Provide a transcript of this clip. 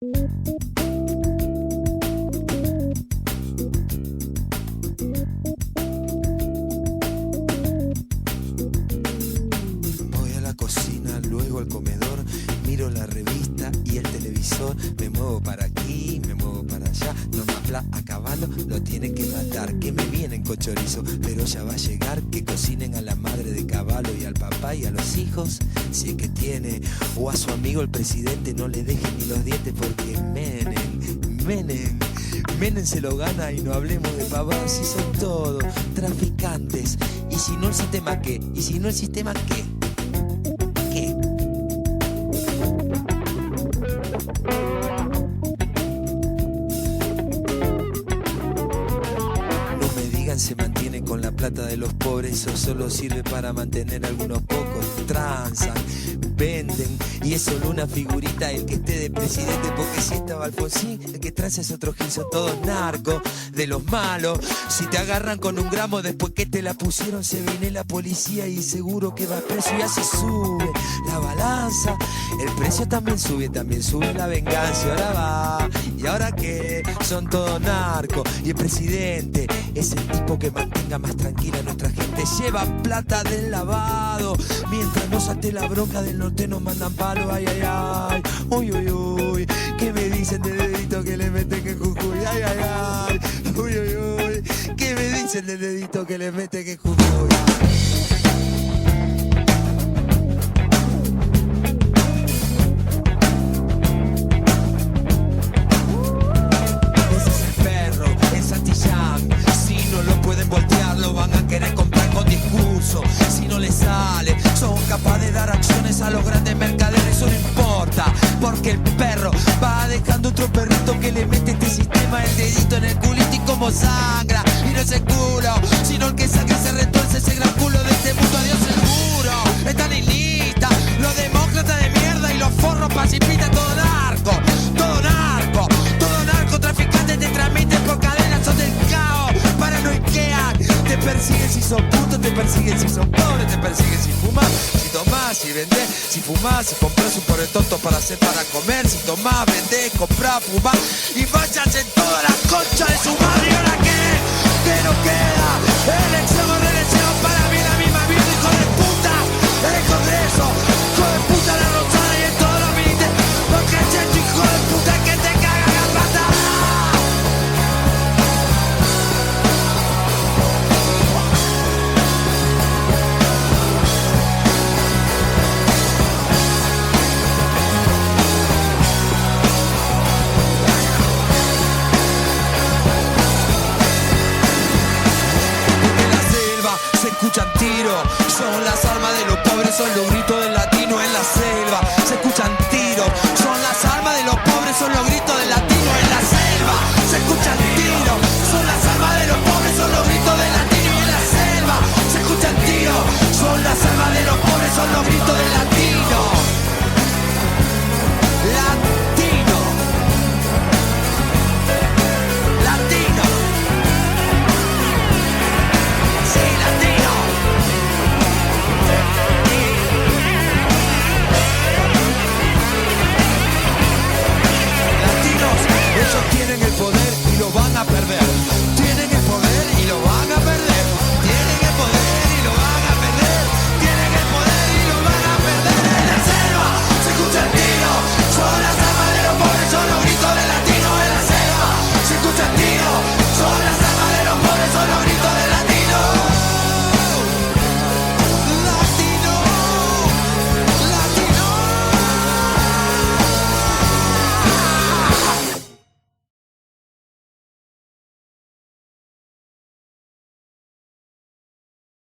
Voy a la cocina, luego al comedor, miro la revista y el televisor, me muevo para aquí, me muevo para allá, no me habla a caballo, lo tienen que matar, que me vienen con chorizo, pero ya va a llegar, que cocinen a la madre de caballo y al papá y a los hijos, si es que tiene, o a su amigo el presidente, no le dejen ni los dientes porque Menem se lo gana y no hablemos de pavadas, si son todos traficantes, y si no el sistema ¿qué? ¿Y si no el sistema qué? ¿Qué? No me digan se mantiene con la plata de los pobres, eso solo sirve para mantener a algunos pocos, transan, venden, y es solo una figurita el que esté de presidente, porque si estaba Alfonsín, el que trae es otro gil, son todos narcos, de los malos, si te agarran con un gramo después que te la pusieron, se viene la policía y seguro que va preso, y así sube la balanza, el precio también sube la venganza, y ahora va, y ahora qué, son todos narcos, y el presidente es el tipo que mantenga más tranquila a nuestra gente, lleva plata del lavado, mientras no salte la bronca del norte nos mandan palo, ay, ay, ay, uy, uy, uy, ¿qué me dicen del dedito que le meten en Jujuy? Ay, ay, ay, uy, uy, uy, ¿qué me dicen del dedito que le meten en Jujuy? Lo van a querer comprar con discurso. Si no les sale, son capaces de dar acciones a los grandes mercaderes. Eso no importa, porque el perro va dejando otro perrito que le mete este sistema el dedito en el culito y como sangra. Y no es el culo, sino el que saca y se retuerce ese gran culo de este mundo. Adiós seguro, están en lista los demócratas de mierda y los forros pacifistas. Todo narco, todo narco, todo narcotraficante te transmiten por cadenas, son del caos, paranoiquean. Te persiguen si son putos, te persiguen si son pobres, te persiguen si fumas, si tomás, si vendés, si fumás, si compras un pobre tonto para hacer para comer, si tomás, vendés, comprás, fumás y váyanse en toda la concha de su madre. ¿Y ahora qué nos queda? Elección o reelección, para mí la misma vida, hijo de puta, en el Congreso, hijo de puta la Rosada y en todos los ministerios, porque es esto, hijo de puta, que te caga la pata. Se escuchan tiros, son las armas de los pobres, son los gritos del latino en la selva. Se escuchan tiros, son las armas de los pobres, son los gritos del latino en la selva. Se escuchan tiros, son las armas de los pobres, son los gritos del latino en la selva. Se escuchan tiros, son las armas de los pobres, son los gritos del latino. Latino. Latino. Sí, latino. Latinos, ellos tienen el poder y lo van a perder.